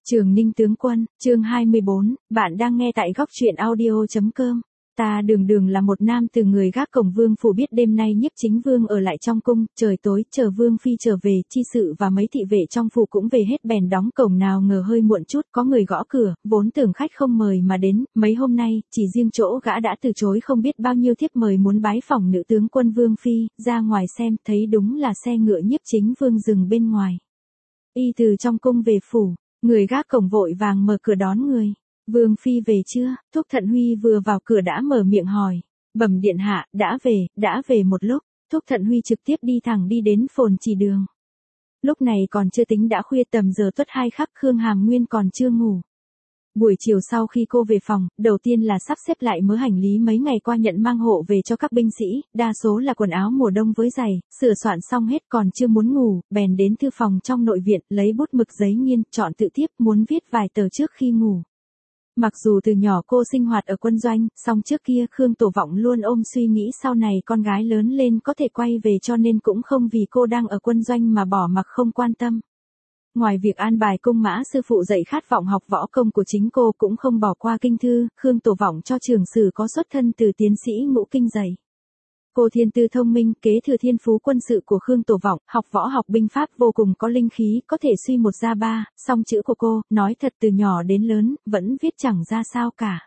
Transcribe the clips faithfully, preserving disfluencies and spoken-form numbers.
Trường Ninh tướng quân, chương hai mươi bốn, bạn đang nghe tại góc truyện audio chấm com. Ta Đường Đường là một nam từ người gác cổng vương phủ biết đêm nay Nhiếp Chính Vương ở lại trong cung, trời tối chờ Vương phi trở về, chi sự và mấy thị vệ trong phủ cũng về hết bèn đóng cổng, nào ngờ hơi muộn chút có người gõ cửa, vốn tưởng khách không mời mà đến, mấy hôm nay, chỉ riêng chỗ gã đã từ chối không biết bao nhiêu thiếp mời muốn bái phỏng nữ tướng quân Vương phi, ra ngoài xem, thấy đúng là xe ngựa Nhiếp Chính Vương dừng bên ngoài. Y từ trong cung về phủ. Người gác cổng vội vàng mở cửa đón người. Vương phi về chưa? Thúc Thận Huy vừa vào cửa đã mở miệng hỏi. Bẩm điện hạ, đã về, đã về một lúc. Thúc Thận Huy trực tiếp đi thẳng đi đến Phồn Trì Đường. Lúc này còn chưa tính đã khuya tầm giờ tuất hai khắc, Khương Hàm Nguyên còn chưa ngủ. Buổi chiều sau khi cô về phòng, đầu tiên là sắp xếp lại mớ hành lý mấy ngày qua nhận mang hộ về cho các binh sĩ, đa số là quần áo mùa đông với giày, sửa soạn xong hết còn chưa muốn ngủ, bèn đến thư phòng trong nội viện, lấy bút mực giấy nghiên, chọn tự tiếp, muốn viết vài tờ trước khi ngủ. Mặc dù từ nhỏ cô sinh hoạt ở quân doanh, song trước kia Khương Tổ Vọng luôn ôm suy nghĩ sau này con gái lớn lên có thể quay về, cho nên cũng không vì cô đang ở quân doanh mà bỏ mặc không quan tâm. Ngoài việc an bài cung mã sư phụ dạy khát vọng học võ công của chính cô cũng không bỏ qua kinh thư, Khương Tổ Vọng cho Trường Sử có xuất thân từ tiến sĩ ngũ kinh dạy. Cô thiên tư thông minh, kế thừa thiên phú quân sự của Khương Tổ Vọng, học võ học binh pháp vô cùng có linh khí, có thể suy một ra ba, song chữ của cô, nói thật từ nhỏ đến lớn, vẫn viết chẳng ra sao cả.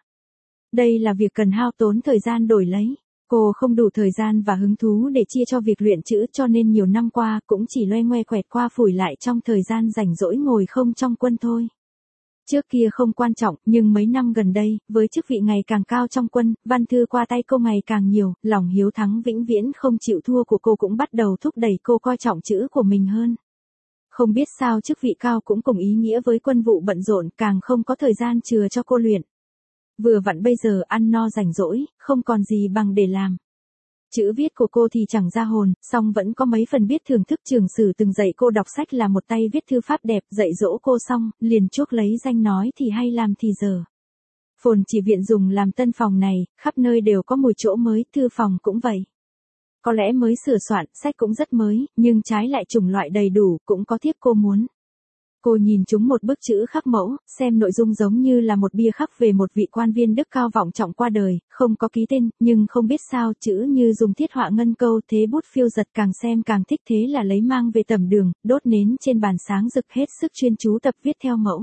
Đây là việc cần hao tốn thời gian đổi lấy. Cô không đủ thời gian và hứng thú để chia cho việc luyện chữ, cho nên nhiều năm qua cũng chỉ loe ngoe quẹt qua phủi lại trong thời gian rảnh rỗi ngồi không trong quân thôi. Trước kia không quan trọng, nhưng mấy năm gần đây, với chức vị ngày càng cao trong quân, văn thư qua tay cô ngày càng nhiều, lòng hiếu thắng vĩnh viễn không chịu thua của cô cũng bắt đầu thúc đẩy cô coi trọng chữ của mình hơn. Không biết sao chức vị cao cũng cùng ý nghĩa với quân vụ bận rộn, càng không có thời gian chừa cho cô luyện. Vừa vặn bây giờ ăn no rảnh rỗi, không còn gì bằng để làm. Chữ viết của cô thì chẳng ra hồn, song vẫn có mấy phần biết thưởng thức. Trường Sử từng dạy cô đọc sách là một tay viết thư pháp đẹp, dạy dỗ cô xong, liền chuốc lấy danh nói thì hay làm thì dở. Phồn Trì viện dùng làm tân phòng này, khắp nơi đều có mùi chỗ mới, thư phòng cũng vậy. Có lẽ mới sửa soạn, sách cũng rất mới, nhưng trái lại chủng loại đầy đủ, cũng có thiếp cô muốn. Cô nhìn chúng một bức chữ khắc mẫu, xem nội dung giống như là một bia khắc về một vị quan viên đức cao vọng trọng qua đời, không có ký tên, nhưng không biết sao chữ như dùng thiết họa ngân câu, thế bút phiêu giật, càng xem càng thích, thế là lấy mang về tầm đường, đốt nến trên bàn sáng rực, hết sức chuyên chú tập viết theo mẫu.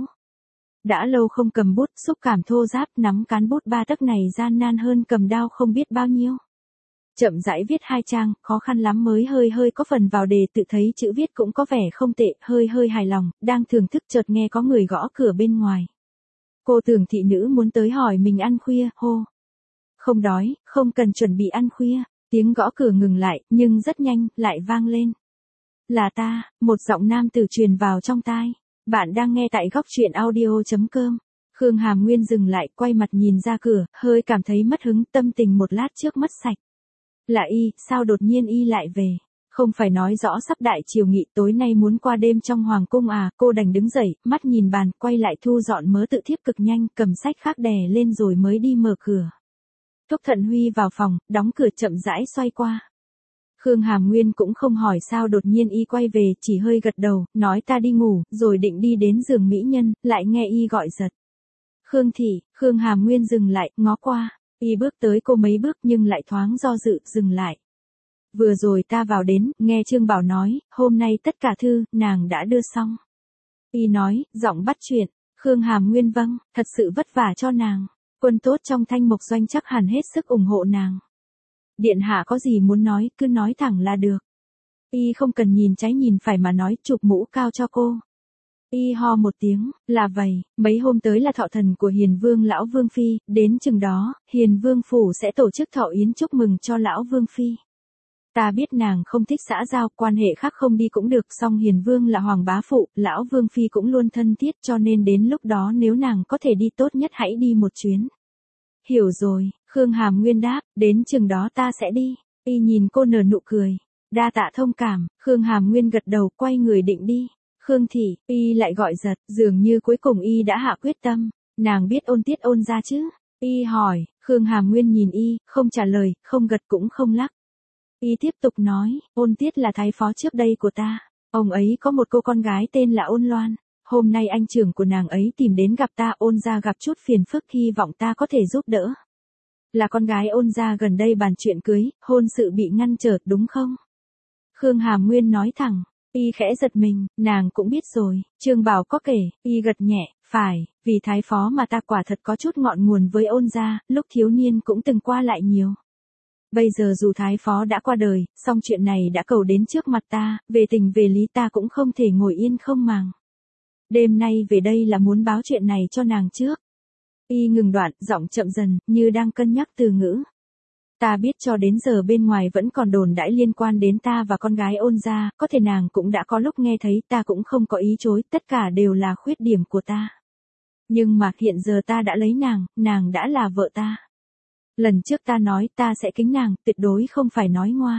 Đã lâu không cầm bút, xúc cảm thô ráp, nắm cán bút ba tấc này gian nan hơn cầm đao không biết bao nhiêu. Chậm rãi viết hai trang, khó khăn lắm mới hơi hơi có phần vào đề, tự thấy chữ viết cũng có vẻ không tệ, hơi hơi hài lòng, đang thưởng thức chợt nghe có người gõ cửa bên ngoài. Cô tưởng thị nữ muốn tới hỏi mình ăn khuya, hô. Không đói, không cần chuẩn bị ăn khuya, tiếng gõ cửa ngừng lại, nhưng rất nhanh, lại vang lên. Là ta, một giọng nam tử truyền vào trong tai. Bạn đang nghe tại góc truyện audio chấm com. Khương Hàm Nguyên dừng lại, quay mặt nhìn ra cửa, hơi cảm thấy mất hứng, tâm tình một lát trước mất sạch. Là y, sao đột nhiên y lại về? Không phải nói rõ sắp đại triều nghị tối nay muốn qua đêm trong hoàng cung à? Cô đành đứng dậy, mắt nhìn bàn, quay lại thu dọn mớ tự thiếp cực nhanh, cầm sách khác đè lên rồi mới đi mở cửa. Thúc Thận Huy vào phòng, đóng cửa chậm rãi xoay qua. Khương Hàm Nguyên cũng không hỏi sao đột nhiên y quay về, chỉ hơi gật đầu, nói ta đi ngủ, rồi định đi đến giường mỹ nhân, lại nghe y gọi giật. Khương thị, Khương Hàm Nguyên dừng lại, ngó qua. Y bước tới cô mấy bước nhưng lại thoáng do dự, dừng lại. Vừa rồi ta vào đến, nghe Trương Bảo nói, hôm nay tất cả thư, nàng đã đưa xong. Y nói, giọng bắt chuyện, Khương Hàm Nguyên vâng, thật sự vất vả cho nàng. Quân tốt trong Thanh Mộc Doanh chắc hẳn hết sức ủng hộ nàng. Điện hạ có gì muốn nói, cứ nói thẳng là được. Y không cần nhìn trái nhìn phải mà nói, chụp mũ cao cho cô. Y ho một tiếng, là vậy, mấy hôm tới là thọ thần của Hiền Vương lão Vương Phi, đến chừng đó, Hiền Vương Phủ sẽ tổ chức thọ yến chúc mừng cho lão Vương Phi. Ta biết nàng không thích xã giao, quan hệ khác không đi cũng được, song Hiền Vương là Hoàng Bá Phụ, lão Vương Phi cũng luôn thân thiết, cho nên đến lúc đó nếu nàng có thể đi tốt nhất hãy đi một chuyến. Hiểu rồi, Khương Hàm Nguyên đáp, đến chừng đó ta sẽ đi. Y nhìn cô nở nụ cười, đa tạ thông cảm, Khương Hàm Nguyên gật đầu, quay người định đi. Khương thị, y lại gọi giật, dường như cuối cùng y đã hạ quyết tâm, nàng biết Ôn Tiết Ôn gia chứ? Y hỏi, Khương Hàm Nguyên nhìn y, không trả lời, không gật cũng không lắc. Y tiếp tục nói, Ôn Tiết là thái phó trước đây của ta, ông ấy có một cô con gái tên là Ôn Loan. hôm nay anh trưởng của nàng ấy tìm đến gặp ta, Ôn gia gặp chút phiền phức, hy vọng ta có thể giúp đỡ. Là con gái Ôn gia gần đây bàn chuyện cưới, hôn sự bị ngăn trở đúng không? Khương Hàm Nguyên nói thẳng. Y khẽ giật mình, nàng cũng biết rồi, Trương Bảo có kể, Y gật nhẹ, phải, vì thái phó mà ta quả thật có chút ngọn nguồn với Ôn gia, lúc thiếu niên cũng từng qua lại nhiều. Bây giờ dù thái phó đã qua đời, song chuyện này đã cầu đến trước mặt ta, về tình về lý ta cũng không thể ngồi yên không màng. Đêm nay về đây là muốn báo chuyện này cho nàng trước. Y ngừng đoạn, giọng chậm dần, như đang cân nhắc từ ngữ. Ta biết cho đến giờ bên ngoài vẫn còn đồn đãi liên quan đến ta và con gái Ôn gia, có thể nàng cũng đã có lúc nghe thấy, ta cũng không có ý chối, tất cả đều là khuyết điểm của ta. Nhưng mà hiện giờ ta đã lấy nàng, nàng đã là vợ ta. Lần trước ta nói ta sẽ kính nàng, tuyệt đối không phải nói ngoa.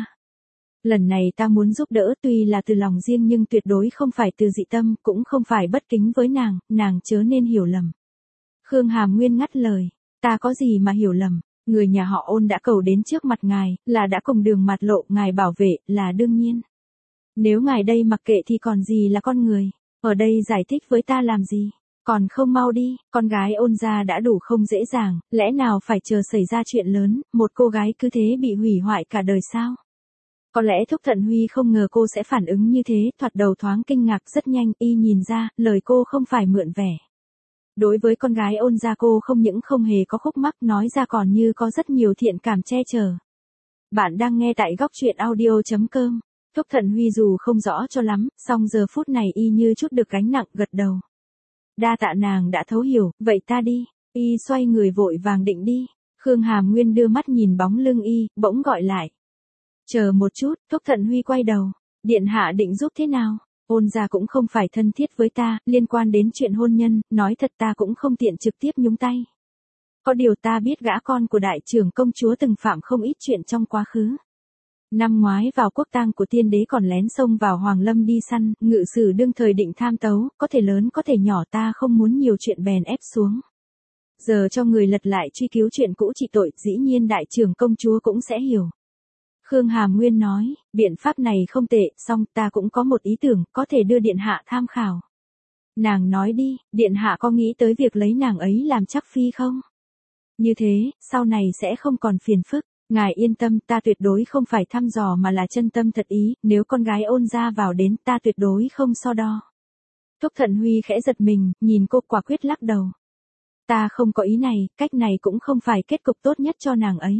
Lần này ta muốn giúp đỡ tuy là từ lòng riêng nhưng tuyệt đối không phải từ dị tâm, cũng không phải bất kính với nàng, nàng chớ nên hiểu lầm. Khương Hàm Nguyên ngắt lời, ta có gì mà hiểu lầm, người nhà họ Ôn đã cầu đến trước mặt ngài, là đã cùng đường mặt lộ, ngài bảo vệ, là đương nhiên. Nếu ngài đây mặc kệ thì còn gì là con người, ở đây giải thích với ta làm gì, còn không mau đi, con gái Ôn gia đã đủ không dễ dàng, lẽ nào phải chờ xảy ra chuyện lớn, một cô gái cứ thế bị hủy hoại cả đời sao? Có lẽ Thúc Thận Huy không ngờ cô sẽ phản ứng như thế, thoạt đầu thoáng kinh ngạc, rất nhanh, y nhìn ra, lời cô không phải mượn vẻ. Đối với con gái Ôn gia cô không những không hề có khúc mắc, nói ra còn như có rất nhiều thiện cảm che chở. Bạn đang nghe tại góc truyện audio chấm com. Thúc Thận Huy dù không rõ cho lắm, song giờ phút này y như chút được gánh nặng, gật đầu. Đa tạ nàng đã thấu hiểu, vậy ta đi. Y xoay người vội vàng định đi. Khương Hàm Nguyên đưa mắt nhìn bóng lưng y, bỗng gọi lại. Chờ một chút, Thúc Thận Huy quay đầu. Điện hạ định giúp thế nào? Ôn gia cũng không phải thân thiết với ta, liên quan đến chuyện hôn nhân, nói thật ta cũng không tiện trực tiếp nhúng tay. Có điều ta biết gã con của đại trưởng công chúa từng phạm không ít chuyện trong quá khứ. Năm ngoái vào quốc tang của tiên đế còn lén xông vào Hoàng Lâm đi săn, ngự sử đương thời định tham tấu, có thể lớn có thể nhỏ, ta không muốn nhiều chuyện bèn ép xuống. Giờ cho người lật lại truy cứu chuyện cũ trị tội, dĩ nhiên đại trưởng công chúa cũng sẽ hiểu. Khương Hàm Nguyên nói, biện pháp này không tệ, song ta cũng có một ý tưởng, có thể đưa điện hạ tham khảo. Nàng nói đi, điện hạ có nghĩ tới việc lấy nàng ấy làm chắc phi không? Như thế, sau này sẽ không còn phiền phức. Ngài yên tâm, ta tuyệt đối không phải thăm dò mà là chân tâm thật ý, nếu con gái Ôn gia vào đến ta tuyệt đối không so đo. Thúc Thận Huy khẽ giật mình, nhìn cô quả quyết lắc đầu. Ta không có ý này, cách này cũng không phải kết cục tốt nhất cho nàng ấy.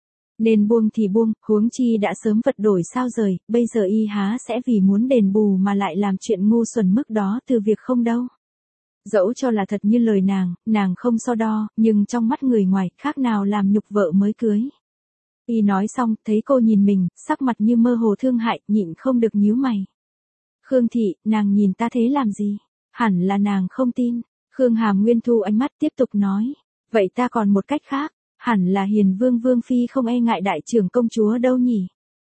Nên buông thì buông, huống chi đã sớm vật đổi sao rời, bây giờ y há sẽ vì muốn đền bù mà lại làm chuyện ngu xuẩn mức đó từ việc không đâu. Dẫu cho là thật như lời nàng, nàng không so đo, nhưng trong mắt người ngoài, khác nào làm nhục vợ mới cưới. Y nói xong, thấy cô nhìn mình, sắc mặt như mơ hồ thương hại, nhịn không được nhíu mày. Khương thị, nàng nhìn ta thế làm gì? Hẳn là nàng không tin. Khương Hàm Nguyên thu ánh mắt tiếp tục nói. Vậy ta còn một cách khác, hẳn là Hiền Vương Vương Phi không e ngại đại trưởng công chúa đâu nhỉ?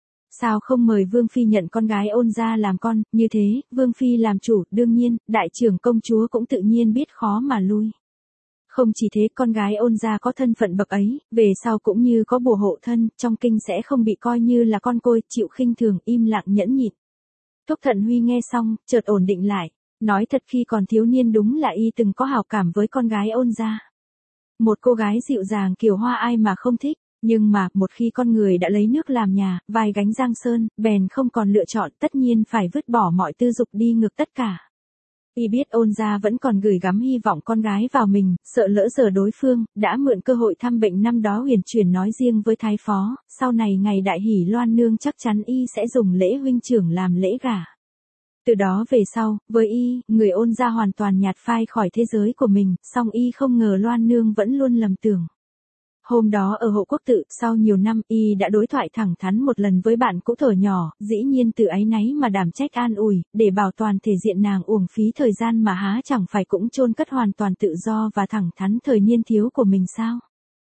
Sao không mời Vương Phi nhận con gái Ôn gia làm con, như thế, Vương Phi làm chủ, đương nhiên, đại trưởng công chúa cũng tự nhiên biết khó mà lui. Không chỉ thế, con gái Ôn gia có thân phận bậc ấy, về sau cũng như có bùa hộ thân, trong kinh sẽ không bị coi như là con côi, chịu khinh thường, im lặng nhẫn nhịn. Thúc Thận Huy nghe xong, chợt ổn định lại, nói thật khi còn thiếu niên đúng là y từng có hảo cảm với con gái Ôn gia. Một cô gái dịu dàng kiều hoa ai mà không thích, nhưng mà, một khi con người đã lấy nước làm nhà, vai gánh giang sơn, bèn không còn lựa chọn, tất nhiên phải vứt bỏ mọi tư dục đi ngược tất cả. Y biết Ôn gia vẫn còn gửi gắm hy vọng con gái vào mình, sợ lỡ giờ đối phương, đã mượn cơ hội thăm bệnh năm đó huyền truyền nói riêng với thái phó, sau này ngày đại hỷ loan nương chắc chắn y sẽ dùng lễ huynh trưởng làm lễ gả. Từ đó về sau, với y, người Ôn gia hoàn toàn nhạt phai khỏi thế giới của mình, song y không ngờ loan nương vẫn luôn lầm tưởng. Hôm đó ở Hộ Quốc Tự, sau nhiều năm, y đã đối thoại thẳng thắn một lần với bạn cũ thuở nhỏ, dĩ nhiên từ áy náy mà đảm trách an ủi, để bảo toàn thể diện nàng uổng phí thời gian mà há chẳng phải cũng chôn cất hoàn toàn tự do và thẳng thắn thời niên thiếu của mình sao?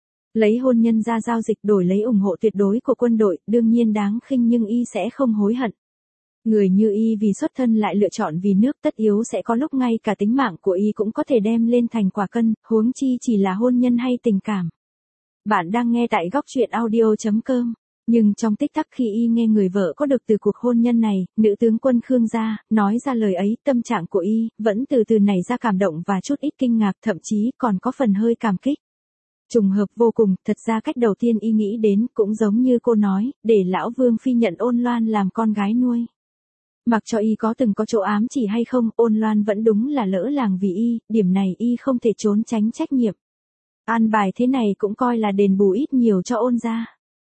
Lấy hôn nhân ra giao dịch đổi lấy ủng hộ tuyệt đối của quân đội, đương nhiên đáng khinh nhưng y sẽ không hối hận. Người như y vì xuất thân lại lựa chọn vì nước, tất yếu sẽ có lúc ngay cả tính mạng của y cũng có thể đem lên thành quả cân, huống chi chỉ là hôn nhân hay tình cảm. Bạn đang nghe tại góc truyện audio chấm com. Nhưng trong tích tắc khi y nghe người vợ có được từ cuộc hôn nhân này, nữ tướng quân Khương gia, nói ra lời ấy, tâm trạng của y, vẫn từ từ nảy ra cảm động và chút ít kinh ngạc, thậm chí còn có phần hơi cảm kích. Trùng hợp vô cùng, thật ra cách đầu tiên y nghĩ đến cũng giống như cô nói, để lão Vương Phi nhận Ôn Loan làm con gái nuôi. Mặc cho y có từng có chỗ ám chỉ hay không, Ôn Loan vẫn đúng là lỡ làng vì y, điểm này y không thể trốn tránh trách nhiệm. An bài thế này cũng coi là đền bù ít nhiều cho Ôn gia.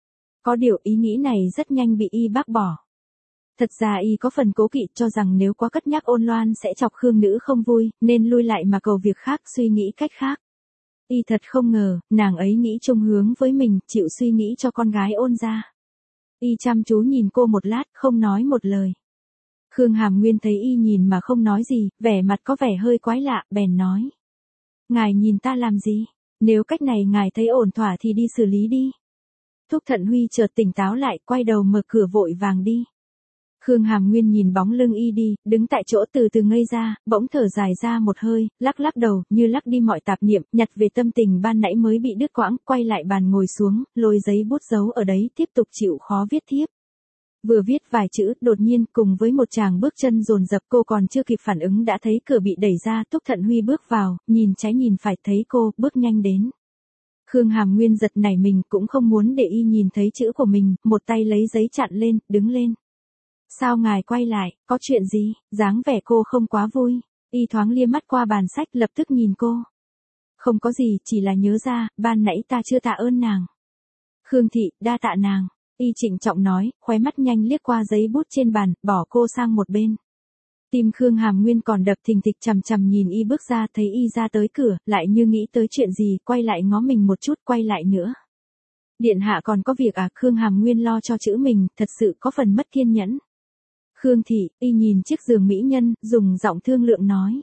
Có điều ý nghĩ này rất nhanh bị y bác bỏ. Thật ra y có phần cố kỵ cho rằng nếu quá cất nhắc Ôn Loan sẽ chọc Khương nữ không vui, nên lui lại mà cầu việc khác, suy nghĩ cách khác. Y thật không ngờ, nàng ấy nghĩ chung hướng với mình, chịu suy nghĩ cho con gái Ôn gia. Y chăm chú nhìn cô một lát, không nói một lời. Khương Hàm Nguyên thấy y nhìn mà không nói gì, vẻ mặt có vẻ hơi quái lạ, bèn nói. Ngài nhìn ta làm gì? Nếu cách này ngài thấy ổn thỏa thì đi xử lý đi. Thúc Thận Huy chợt tỉnh táo lại, quay đầu mở cửa vội vàng đi. Khương Hàm Nguyên nhìn bóng lưng y đi, đứng tại chỗ từ từ ngây ra, bỗng thở dài ra một hơi, lắc lắc đầu, như lắc đi mọi tạp niệm, nhặt về tâm tình ban nãy mới bị đứt quãng, quay lại bàn ngồi xuống, lôi giấy bút dấu ở đấy, tiếp tục chịu khó viết thiếp. Vừa viết vài chữ, đột nhiên cùng với một chàng bước chân dồn dập, cô còn chưa kịp phản ứng đã thấy cửa bị đẩy ra, Thúc Thận Huy bước vào, nhìn trái nhìn phải, thấy cô, bước nhanh đến. Khương Hàm Nguyên giật nảy mình, cũng không muốn để y nhìn thấy chữ của mình, một tay lấy giấy chặn lên, đứng lên. Sao ngài quay lại, có chuyện gì? Dáng vẻ cô không quá vui. Y thoáng lia mắt qua bàn sách, lập tức nhìn cô. Không có gì, chỉ là nhớ ra, ban nãy ta chưa tạ ơn nàng. Khương thị, đa tạ nàng. Y trịnh trọng nói, khóe mắt nhanh liếc qua giấy bút trên bàn, bỏ cô sang một bên. Tim Khương Hàm Nguyên còn đập thình thịch, chằm chằm nhìn y bước ra, thấy y ra tới cửa, lại như nghĩ tới chuyện gì, quay lại ngó mình một chút, quay lại nữa. Điện hạ còn có việc à? Khương Hàm Nguyên lo cho chữ mình, thật sự có phần mất kiên nhẫn. Khương thị, y nhìn chiếc giường mỹ nhân, dùng giọng thương lượng nói.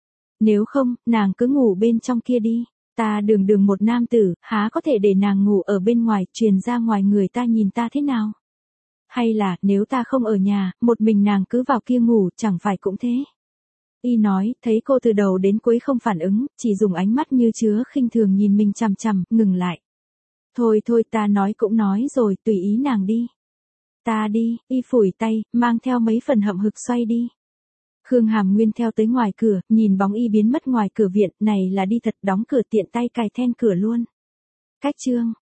Nếu không, nàng cứ ngủ bên trong kia đi. Ta đường đường một nam tử, há có thể để nàng ngủ ở bên ngoài, truyền ra ngoài người ta nhìn ta thế nào? Hay là, nếu ta không ở nhà, một mình nàng cứ vào kia ngủ, chẳng phải cũng thế? Y nói, thấy cô từ đầu đến cuối không phản ứng, chỉ dùng ánh mắt như chứa khinh thường nhìn mình chằm chằm, ngừng lại. Thôi thôi, ta nói cũng nói rồi, tùy ý nàng đi. Ta đi, y phủi tay, mang theo mấy phần hậm hực xoay đi. Khương Hàm Nguyên theo tới ngoài cửa, nhìn bóng y biến mất ngoài cửa viện, này là đi thật, đóng cửa tiện tay cài then cửa luôn. Cách chương